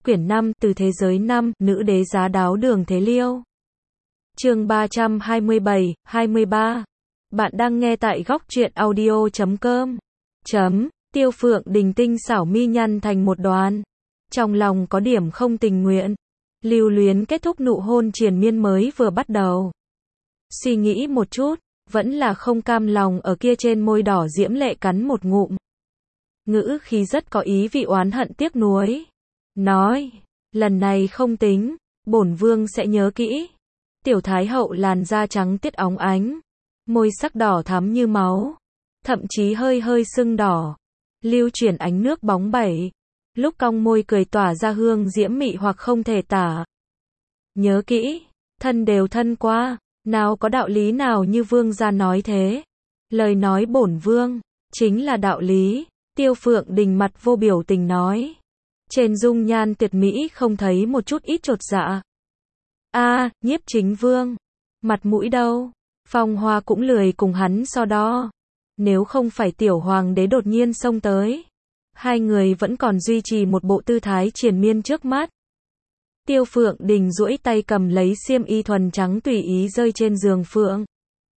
quyển 5, từ thế giới 5, nữ đế giá đáo Đường Thế Liêu. Chương 327, 23. Bạn đang nghe tại góc truyện audio.com. Tiêu Phượng Đình tinh xảo mi nhăn thành một đoàn. Trong lòng có điểm không tình nguyện. Lưu luyến kết thúc nụ hôn triền miên mới vừa bắt đầu. Suy nghĩ một chút, vẫn là không cam lòng ở kia trên môi đỏ diễm lệ cắn một ngụm. Ngữ khí rất có ý vị oán hận tiếc nuối. Nói, lần này không tính, bổn vương sẽ nhớ kỹ. Tiểu thái hậu làn da trắng tiết óng ánh, môi sắc đỏ thắm như máu, thậm chí hơi hơi sưng đỏ, lưu chuyển ánh nước bóng bẩy, lúc cong môi cười tỏa ra hương diễm mị hoặc không thể tả. Nhớ kỹ, thân đều thân qua, nào có đạo lý nào như vương gia nói thế. Lời nói bổn vương, chính là đạo lý. Tiêu Phượng Đình mặt vô biểu tình nói. Trên dung nhan tuyệt mỹ không thấy một chút ít chột dạ. Nhiếp chính vương, mặt mũi đâu? Phong Hoa cũng lười cùng hắn so đo. Nếu không phải tiểu hoàng đế đột nhiên xông tới, hai người vẫn còn duy trì một bộ tư thái triền miên trước mắt. Tiêu Phượng Đình duỗi tay cầm lấy xiêm y thuần trắng tùy ý rơi trên giường phượng.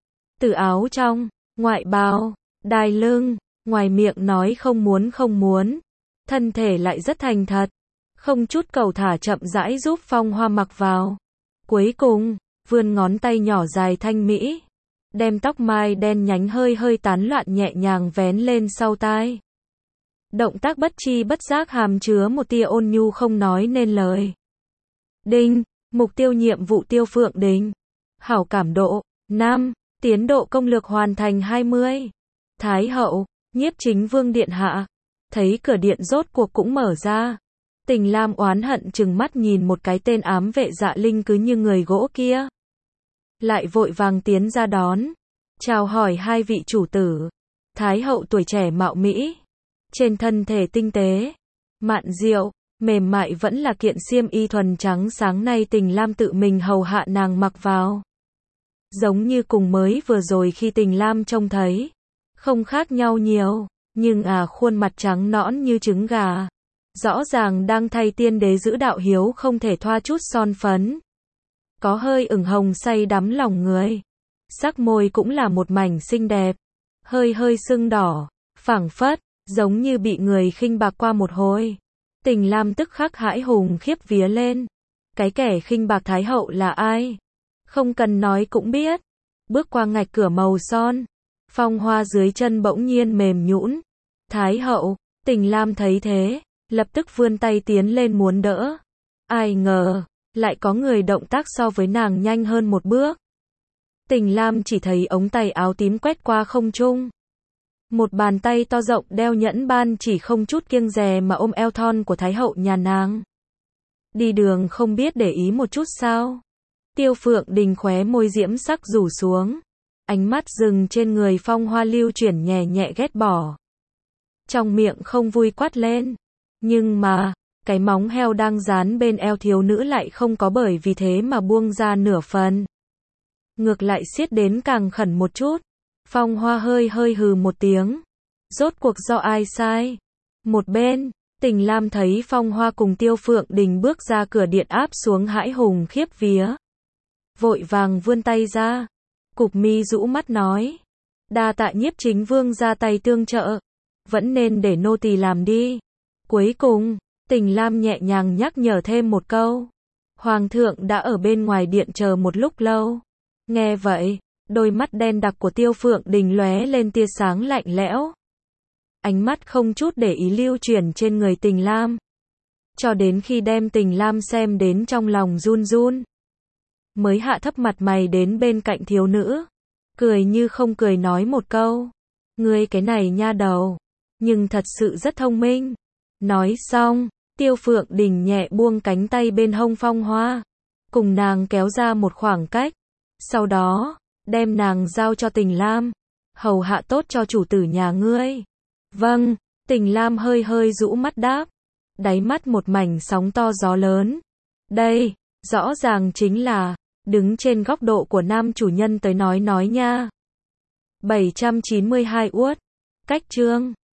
Từ áo trong, ngoại bào, đai lưng, ngoài miệng nói không muốn, thân thể lại rất thành thật, không chút cầu thả chậm rãi giúp Phong Hoa mặc vào. Cuối cùng, vươn ngón tay nhỏ dài thanh mỹ, đem tóc mai đen nhánh hơi hơi tán loạn nhẹ nhàng vén lên sau tai. Động tác bất chi bất giác hàm chứa một tia ôn nhu không nói nên lời. Đinh, mục tiêu nhiệm vụ Tiêu Phượng Đình. Hảo cảm độ, 5, tiến độ công lược hoàn thành 20. Thái hậu, nhiếp chính vương điện hạ. Thấy cửa điện rốt cuộc cũng mở ra. Tình Lam oán hận chừng mắt nhìn một cái tên ám vệ Dạ Linh cứ như người gỗ kia. Lại vội vàng tiến ra đón. Chào hỏi hai vị chủ tử. Thái hậu tuổi trẻ mạo mỹ. Trên thân thể tinh tế, mạn diệu, mềm mại vẫn là kiện xiêm y thuần trắng sáng nay Tình Lam tự mình hầu hạ nàng mặc vào. Giống như cùng mới vừa rồi khi Tình Lam trông thấy. Không khác nhau nhiều, nhưng khuôn mặt trắng nõn như trứng gà. Rõ ràng đang thay tiên đế giữ đạo hiếu không thể thoa chút son phấn. Có hơi ửng hồng say đắm lòng người. Sắc môi cũng là một mảnh xinh đẹp. Hơi hơi sưng đỏ, phảng phất, giống như bị người khinh bạc qua một hồi. Tình Lam tức khắc hãi hùng khiếp vía lên. Cái kẻ khinh bạc thái hậu là ai? Không cần nói cũng biết. Bước qua ngạch cửa màu son. Phong Hoa dưới chân bỗng nhiên mềm nhũn. Thái hậu, Tình Lam thấy thế, lập tức vươn tay tiến lên muốn đỡ. Ai ngờ, lại có người động tác so với nàng nhanh hơn một bước. Tình Lam chỉ thấy ống tay áo tím quét qua không trung. Một bàn tay to rộng đeo nhẫn ban chỉ không chút kiêng dè mà ôm eo thon của thái hậu nhà nàng. Đi đường không biết để ý một chút sao? Tiêu Phượng Đình khóe môi diễm sắc rủ xuống. Ánh mắt dừng trên người Phong Hoa lưu chuyển nhẹ nhẹ ghét bỏ. Trong miệng không vui quát lên. Nhưng mà, cái móng heo đang dán bên eo thiếu nữ lại không có bởi vì thế mà buông ra nửa phần. Ngược lại siết đến càng khẩn một chút. Phong Hoa hơi hơi hừ một tiếng. Rốt cuộc do ai sai? Một bên, Tình Lam thấy Phong Hoa cùng Tiêu Phượng Đình bước ra cửa điện áp xuống hãi hùng khiếp vía. Vội vàng vươn tay ra. Cụp mi rũ mắt nói. Đa tạ nhiếp chính vương ra tay tương trợ. Vẫn nên để nô tỳ làm đi. Cuối cùng, Tình Lam nhẹ nhàng nhắc nhở thêm một câu. Hoàng thượng đã ở bên ngoài điện chờ một lúc lâu. Nghe vậy, đôi mắt đen đặc của Tiêu Phượng Đình lóe lên tia sáng lạnh lẽo. Ánh mắt không chút để ý lưu chuyển trên người Tình Lam. Cho đến khi đem Tình Lam xem đến trong lòng run run. Mới hạ thấp mặt mày đến bên cạnh thiếu nữ. Cười như không cười nói một câu. Ngươi cái này nha đầu. Nhưng thật sự rất thông minh. Nói xong, Tiêu Phượng Đình nhẹ buông cánh tay bên hông Phong Hoa. Cùng nàng kéo ra một khoảng cách. Sau đó, đem nàng giao cho Tình Lam. Hầu hạ tốt cho chủ tử nhà ngươi. Vâng, Tình Lam hơi hơi rũ mắt đáp. Đáy mắt một mảnh sóng to gió lớn. Đây, rõ ràng chính là, đứng trên góc độ của nam chủ nhân tới nói nha. 792 uất. Cách chương